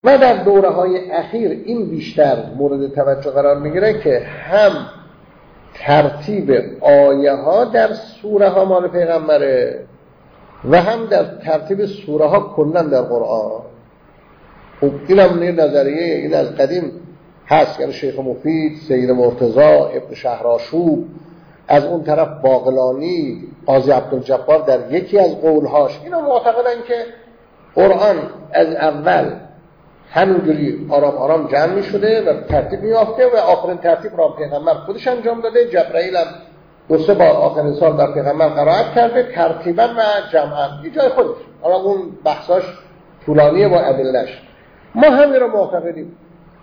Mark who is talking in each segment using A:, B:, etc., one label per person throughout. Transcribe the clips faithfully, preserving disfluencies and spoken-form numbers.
A: و در دوره های اخیر این بیشتر مورد توجه قرار میگیره که هم ترتیب آیه ها در سوره ها مال پیغمبره و هم در ترتیب سوره ها کلا در قرآن. خب این هم نظریه این از قدیم هست، یعنی شیخ مفید، سید مرتضی، ابن شهرآشوب، از اون طرف باقلانی، قاضی عبدالجبار در یکی از قولهاش اینا معتقدن که قرآن از اول همینجوری آرام آرام جمع می شده و ترتیب می یافته و آخرین ترتیب را پیغمبر خودش انجام داده. جبرائیل هم دو سه بار آخرین سال در پیغمبر قرائت کرده ترتیبا و جمعا یه جای خودش. حالا اون بحثاش طولانیه با ادله‌اش. ما همین را معتقدیم.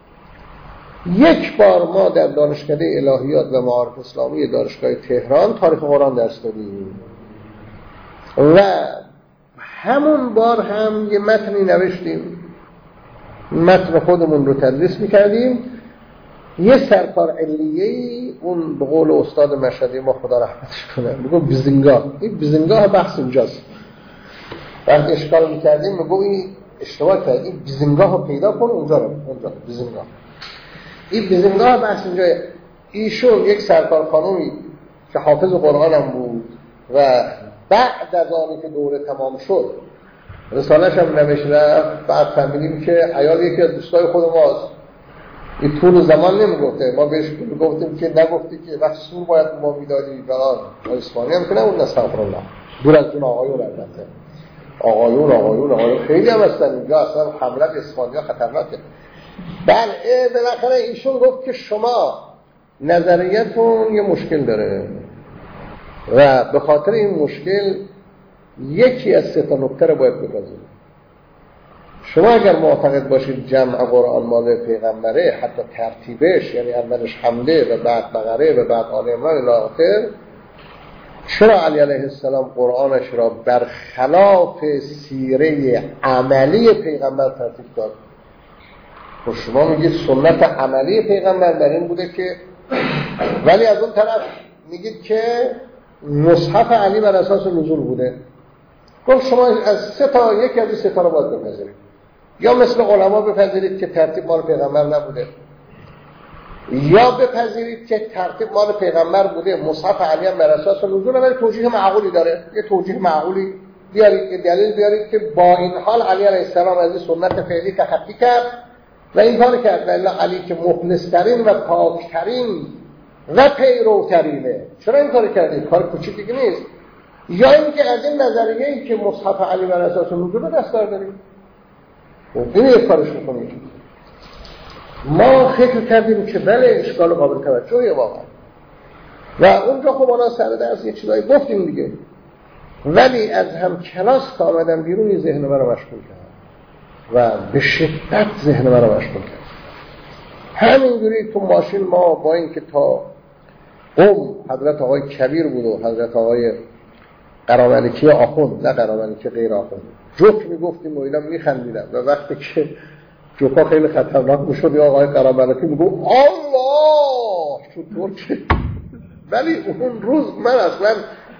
A: یک بار ما در دانشکده الهیات و معارف اسلامی دانشگاه تهران تاریخ قرآن درس دادیم و همون بار هم یه متنی نوشتیم، متن خودمون رو تدریس میکردیم. یه سرکار علیه‌ای، اون به قول استاد مشهدی ما خدا رحمتش کنه میگه بیزنگاه، این بیزنگاه بحث اینجاست. وقتی اشکال میکردیم میگه این اشتباه کردی، این بیزنگاه رو پیدا کن اونجا رو، اونجا بیزنگاه. این بیزنگاه بحث اینجاه. ایشون یک سرکار خانومی که حافظ قرآن هم بود و بعد از آنی که دوره تمام شد رسالش هم نوشت رفت، بعد فهمیدیم که عیال یکی از دوستای خود ماست. این طول زمان نمیگفته، ما بهش گفتیم که نگفتی که وقت سور باید ما میدادی بران اسپانی هم که نبود. نستغفر الله، دور از جون آقایون البته، آقایون آقایون آقایون خیلی هم هستن اینجا، اصلا حمله به اسپانیا خطرناکه. بله بالاخره ایشون گفت که شما نظریتون یه مشکل داره و به خاطر این مشکل یکی از سه تا نکته رو باید بپذیرید. شما اگر معتقد باشید جمع قرآن مال پیغمبره، حتی ترتیبش، یعنی اولش حمده و بعد بقره و بعد آل عمران الی آخر، چرا علی علیه السلام قرآنش را برخلاف سیره عملی پیغمبر ترتیب داد؟ خب شما میگید سنت عملی پیغمبر در این بوده که، ولی از اون طرف میگید که مصحف علی بر اساس نزول بوده. گفت شما از سه تا یکی از این سه تا رو باید بپذیرید، یا مثل علما بپذیرید که ترتیب مال پیغمبر نبوده، یا بپذیرید که ترتیب مال پیغمبر بوده، مصحف علی هم بر اساس نزول، ولی توجیه معقولی داره. یه توجیه معقولی بیارید، یه دلیل بیارید که با این حال علی علیه السلام از این سنت فعلی تخطی کرد و این کار کرد. الله علی که مخلص‌ترین و پاک‌ترین و پیروترینه، چرا این کار کردید؟ کار کوچیکی نیست. یا اینکه از این نظریه‌ای که مصحف علی بر اساس نزول دستار داریم، خب این یک کارش می‌کنیم. ما فکر کردیم که بله اشکال قابل توجهیه واقعا و اونجا خب ما سر درس یه چیزایی گفتیم دیگه، ولی از هم کلاس تا آمدن بیرون یه ذهن من رو مشغول کرد و به شدت ذهن من رو مشغول کرد. همینجوری تو ماشین ما با اینکه تا قم حضرت آقای کبیر بود و حضرت آقای قراملکی آخوند، نه قراملکی غیر آخوند، جوک میگفتیم و اینا میخندیدن و وقتی که جوکا خیلی خطرناک میشد یا آقای قراملکی میگو الله چطور که، ولی اون روز من اصلا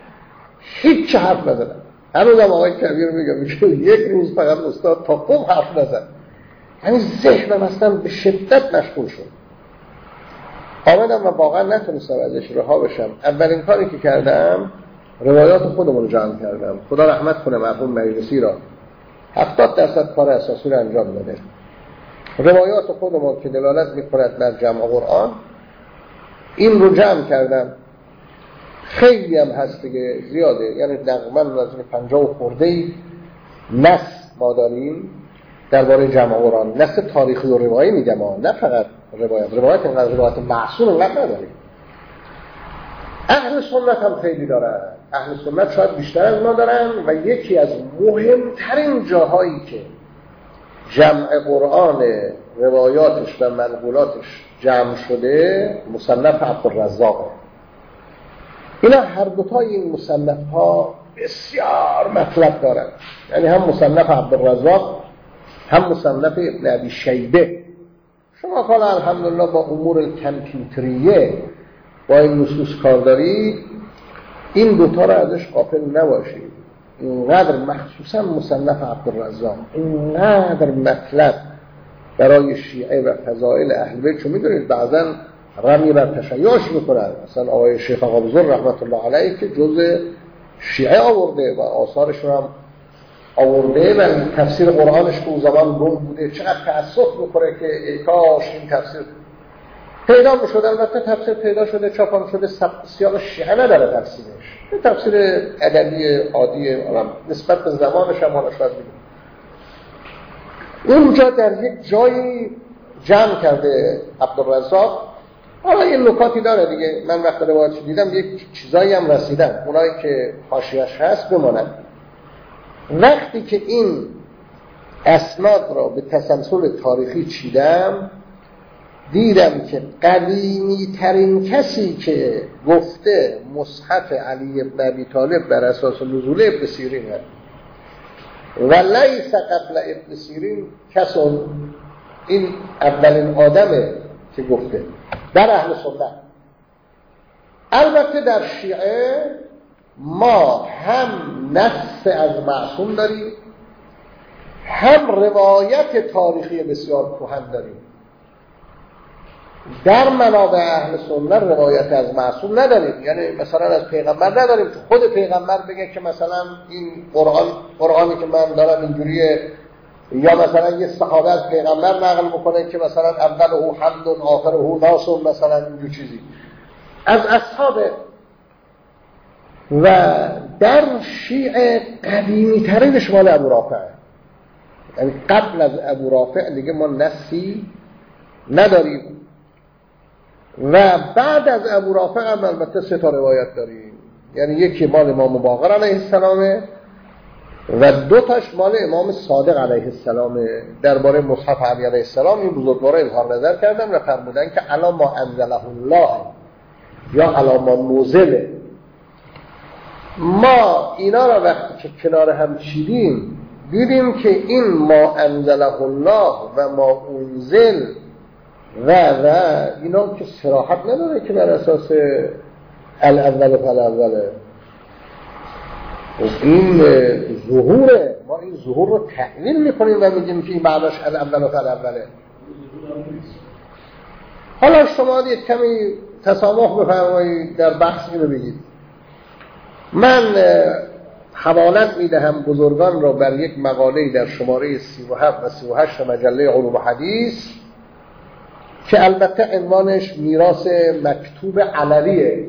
A: هیچ حرف نزدم. هنوز هم آقای کبیر میگه میگه یک روز فقط استاد تا قم حرف نزد، یعنی ذهنم اصلا به شدت مشغول شد. آمدم و واقعا نتونستم ازش رها بشم. اولین کاری که کردم روایات خودمون رو جمع کردم. خدا رحمت کنه مرحوم مجلسی را، هفتاد درصد کار اساسی رو انجام داده. روایات خودمون که دلالت می‌کند بر جمع قرآن، این رو جمع کردم. خیلی هم هست دیگه، زیاده، یعنی تقریباً نزدیک پنجاه و خورده‌ای نص ما داریم درباره جمع قرآن. نص تاریخی و روایی میگم، نه فقط روایت. روایت اینقدر روایت معصوم اینقدر نداریم. اهل سنت هم خیلی دارن، اهل سنت شاید بیشتر از ما دارن و یکی از مهمترین جاهایی که جمع قرآن روایاتش و منقولاتش جمع شده مصنف عبدالرزاق. اینا هر دوتای این مصنف ها بسیار مطلب دارن، یعنی هم مصنف عبدالرزاق هم مصنف ابن ابی شیبه. شما حالا الحمدلله با امور کامپیوتریه با این نصوص کار دارید، این دوتا را ازش غافل نباشید. اینقدر مخصوصا مصنف عبدالرزاق اینقدر مطلب برای شیعه و فضائل اهل بیت، چون میدونید بعضا رمی بر تشیعش میکنن. مثلا آقای شیخ آقا بزرگ رحمت الله علیه که جز شیعه آورده و آثارشون هم آورده و تفسیر قرآنش که اون زمان گم بوده، چقدر تأسف میکنه که ای کاش این تفسیر پیدا میشد. البته تفسیر پیدا شده، چاپ شده، سیاق شیعه نداره تفسیرش، تفسیر ادبی عادی نسبت به زمانش هم حالا شاید میدونم. اونجا در یک جایی جمع کرده عبدالرزاق. حالا این نکاتی داره دیگه، من وقت روایتش دیدم یک چیزایی هم رسیدم، اونایی که حاشیه‌اش هست بمانند. وقتی که این اسناد را به تسلسل تاریخی چیدم، دیدم که قدیمی ترین کسی که گفته مصحف علی بن ابی طالب بر اساس نزول ابن سیرین هست و لیس قبل ابن سیرین کسون، این اولین آدمه که گفته در اهل سنت. البته در شیعه ما هم نص از معصوم داریم، هم روایت تاریخی بسیار کهن داریم. در منابع اهل سنت روایت از معصوم نداریم، یعنی مثلا از پیغمبر نداریم که خود پیغمبر بگه که مثلا این قرآن قرآنی که من دارم اینجوریه، یا مثلا یه صحابه از پیغمبر نقل میکنه که مثلا اول او حمد و آخر او ناس و مثلا اینجور چیزی از اصحاب. و در شیعه قدیمی ترینش مال ابو رافعه، یعنی قبل از ابو رافع دیگه ما نصی نداریم. و بعد از ابو رافع هم البته سه تا روایت داریم، یعنی یکی مال امام باقر علیه السلامه و دو تاش مال امام صادق علیه السلامه. درباره مصحف علی علیه السلام این بزرگوارا اظهار نظر کردن و فرمودن که الا ما انزله الله یا الا ما نزله. ما اینا را وقتی که کنار هم چیدیم دیدیم که این ما انزله الله و ما انزل و و اینا که صراحت نداره که بر اساس الاول فالاوله. این ظهوره، ما این ظهور رو تحلیل میکنیم و میگیم که این معناش الاول فالاوله. حالا شما دید کمی تسامح بفرمایید در بحث اینو بگید. من حوالت میدهم بزرگان را بر یک مقاله در شماره سی و هفت و سی و هشت مجله علوم و حدیث که البته عنوانش میراث مکتوب علویه.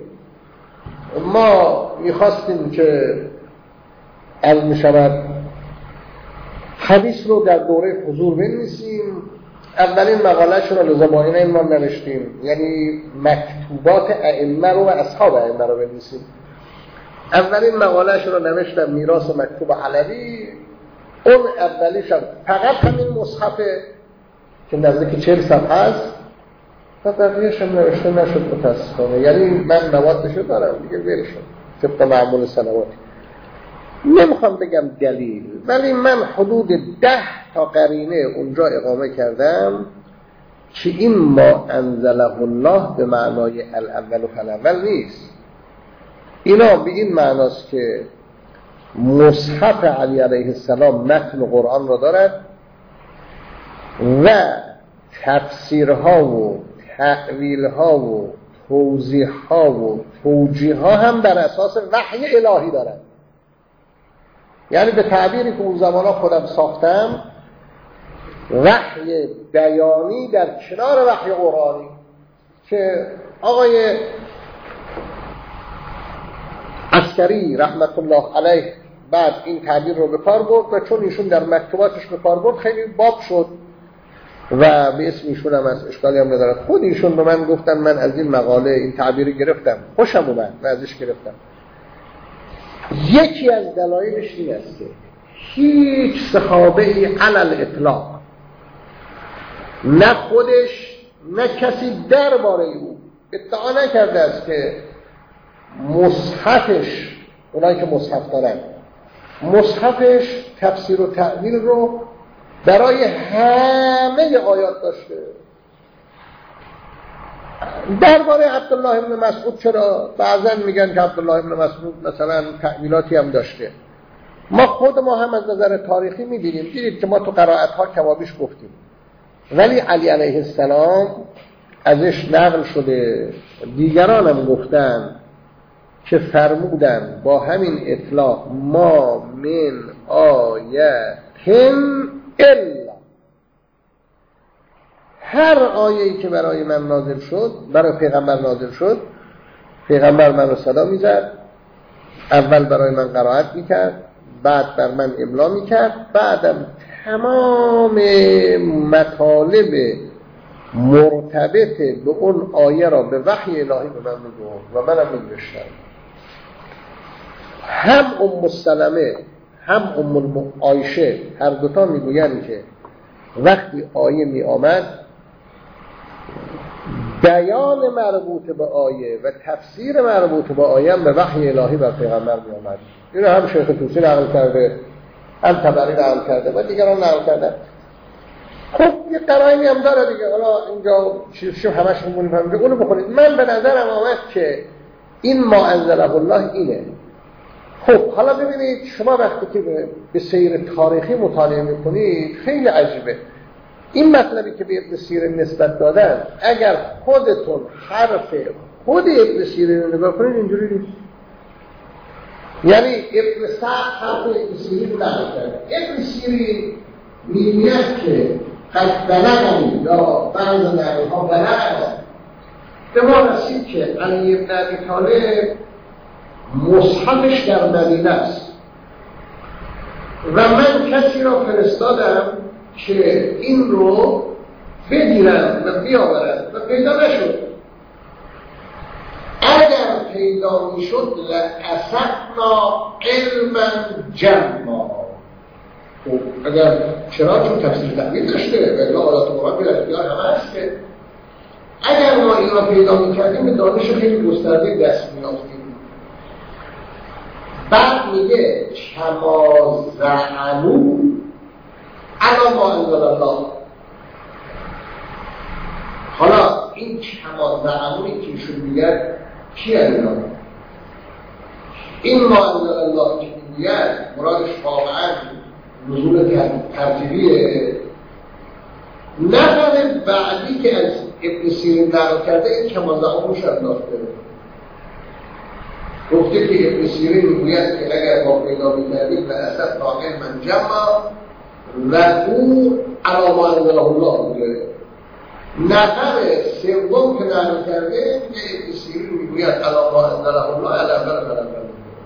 A: ما میخواستیم که علم شود حدیث رو در دوره حضور بنویسیم. اولین مقالهش رو لذا با این عنوان نوشتیم، یعنی مکتوبات ائمه رو و اصحاب ائمه رو بنویسیم. اولین مقالهش رو نوشتم میراث مکتوب علوی. اون اولیش هم فقط همین مصحفه که نزدیک چهل صفحه است و بقیه‌اش هم نوشته نشد متاسفانه. یعنی من موادشو دارم دیگه، ول شد طبق معمول سنواتی. نمیخوام بگم دلیل، ولی من حدود ده تا قرینه اونجا اقامه کردم که این ما انزله الله به معنای الاول و فالاول نیست. اینا به این معناست که مصحف علی علیه السلام متن قرآن را دارد و تفسیرها و تأویلها و توضیحها و توجیهها هم بر اساس وحی الهی دارد. یعنی به تعبیری که اون زمانا خودم ساختم، وحی بیانی در کنار وحی قرآنی که آقای عسکری رحمت الله علیه بعد این تعبیر رو به کار برد و چون ایشون در مکتوباتش به کار برد خیلی باب شد و به اسم ایشون هم از اشکالی هم ندارد. خود ایشون به من گفتن من از این مقاله این تعبیری گرفتم، خوشم اومد و ازش گرفتم. یکی از دلایلش این است که هیچ صحابه‌ای علل اطلاق، نه خودش نه کسی درباره او ادعا نکرده است که مصحفش، اونایی که مصحف دارن، مصحفش تفسیر و تأویل رو برای همه آیات داشته. درباره عبدالله ابن مسعود چرا بعضا میگن که عبدالله ابن مسعود مثلا تأویلاتی هم داشته. ما خود ما هم از نظر تاریخی میبینیم، دیدید که ما تو قرائت ها کمابیش گفتیم ولی علی علیه السلام ازش نقل شده، دیگران هم گفتن که فرمودن با همین اطلاق ما من آیتن الا، هر آیه‌ای که برای من نازل شد، برای پیغمبر نازل شد، پیغمبر من رو صدا میزد، اول برای من قرائت میکرد، بعد بر من املا میکرد، بعدم تمام مطالب مرتبط به اون آیه را به وحی الهی به من میگفت و منم می‌نوشتم. هم ام سلمه هم ام عایشه هر دوتا میگویند که وقتی آیه می آمد بیان مربوط به آیه و تفسیر مربوط به آیه هم به وحی الهی بر پیغمبر می آمد. اینو هم شیخ طوسی نقل کرده، هم طبری نقل کرده و دیگران نقل کردن. خب یه قرائنی هم داره دیگه، حالا اینجا چیزی همش مونیم هم اونو بخونید. من به نظرم آمد که این ما انزله الله اینه. خب حالا ببینید شما وقتی که به سیر تاریخی مطالعه میکنید خیلی عجیبه. این مطلبی که به ابن سیرین نسبت دادن، اگر خودتون حرف خود ابن سیرین رو نگاه کنید اینجوری نیست. یعنی ابن سعد حرف ابن سیرین رو نقل کرده. ابن سیرین میگوید که قد بلغنی یا بعض نقل‌ها بلغنی به ما رسید که علی بن ابی طالب مصحفش در مدینه است و من کسی را فرستادم که این رو بگیرم و بیاورم و پیدا نشد. اگر پیدا میشد لأسقنا علما جمعا. اگر چرا چون تفسیر تحویل داشته و الا آیات قرآن به اختیار همه هست که اگر ما این را پیدا میکردیم به دانش خیلی گسترده دست میافتیم. بعد میگه کما زعموا علی ما انزل الله. حالا این کما زعموی که ایشون میگه کیه اینا؟ این ما انزل الله که میگه مرادش واقعا نزول ترتیبیه. نفر بعدی که از ابن سیرین نقل کرده این کما زعموش انداخته. گفته که ابن سیرین میگوید که اگر ما پیدا می‌کردیم و اصلا واقع من جمع و او علی ما انزله الله بوده. نفر سوم که نقل کرده که ابن سیرین میگوید علی ما انزله الله علی اول پیغمبر.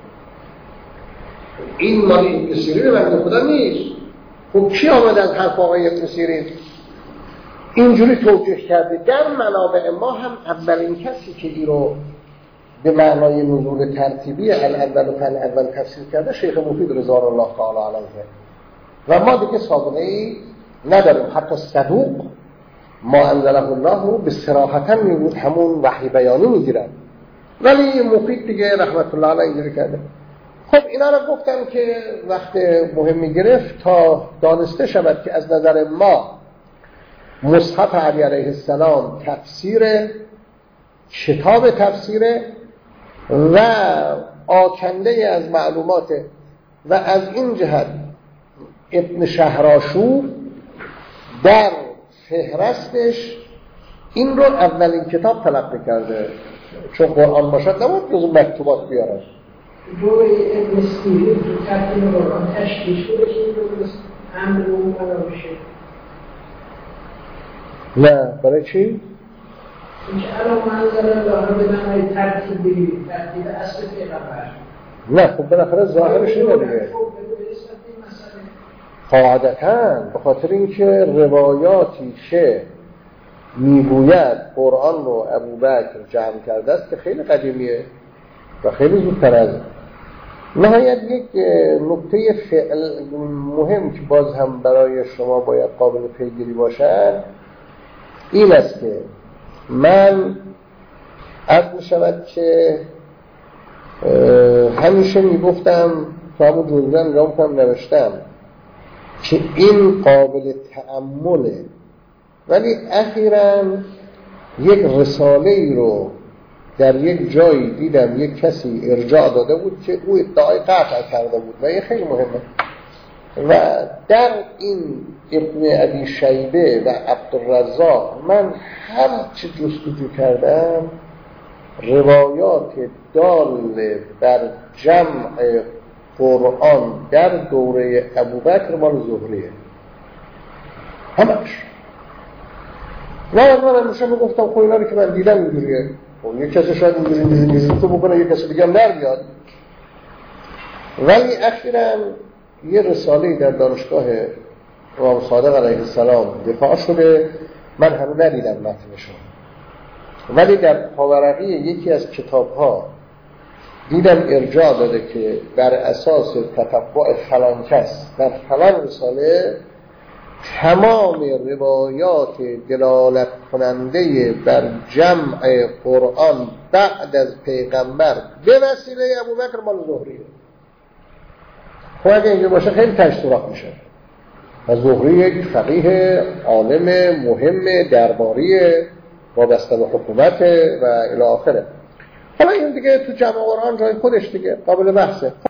A: این مال ابن سیرین بنده خدا نیست. خب کی آمد از حرف آقای ابن سیرین اینجوری توجیه کرده؟ در منابع ما هم اولین کسی که این رو به معنای نزول ترتیبی الاول و فالاول تفسیر کرده شیخ مفید رضوان الله تعالی علیه و ما دیگه سابقه ای نداریم. حتی صدوق ما انزله الله رو به صراحتا میگوید همون وحی بیانی میگیرن، ولی مفید دیگه رحمت الله علیه اینجوری کرده. خب اینا رو گفتم که وقت مهمی گرفت تا دانسته شود که از نظر ما مصحف علی علیه السلام تفسیر کتاب تفسیره و آکنده از معلومات و از این جهت ابن شهرآشوب در فهرستش این رو اولین کتاب تلقی کرده، چون قرآن باشد نبود جزو مکتوبات بیارن.
B: جوی ابن سیرین تو ترتیب قرآن تشکیل شده که این رو امر اون بنا بشه.
A: نه برای چی؟
B: اینکه الان منظر الله رو به معنای ترتیب بگیرید، ترتیب اصل پیغمبر.
A: نه خب بالاخره ظاهرش اینه دیگه. قاعدتاً به خاطر اینکه روایاتی که میگوید قرآن رو ابوبکر جمع کرده است که خیلی قدیمیه و خیلی زودتر از نهایت یک نکته فعل مهم که باز هم برای شما باید قابل پیگیری باشد این است که من عرض می شود که همیشه می گفتم تا همون جزوه نگاه کنم نوشتم که این قابل تأمله، ولی اخیراً یک رساله ای رو در یک جایی دیدم یک کسی ارجاع داده بود که او ادعای قطع کرده بود و این خیلی مهمه. و در این ابن ابی شیبه و عبدالرزاق من هر چه جستجو کردم روایات دال بر جمع قرآن در دوره ابوبکر مال زهریه همش. نه من همیشه میگفتم خب اینا رو که من دیدم اینجوریه، خب یک کسی شاید اینجوری اینجوری تو بکنه، یک کسی دیگه هم در بیاد. ولی اخیراً یه رساله‌ای در دانشگاه امام صادق علیه السلام دفاع شده، من هنوز ندیدم متنشو، ولی در پاورقی یکی از کتاب‌ها دیدم ارجاع داده که بر اساس تتبع فلان کس در فلان رساله تمام روایات دلالت کننده بر جمع قرآن بعد از پیغمبر به وسیله ابوبکر مال زهریه. خب اگه اینجا باشه خیلی تش سراغ میشه. و زهری یک فقیه عالم مهم درباری وابسته به حکومت و الی آخره. حالا این دیگه تو جمع قرآن جای خودش دیگه قابل بحثه.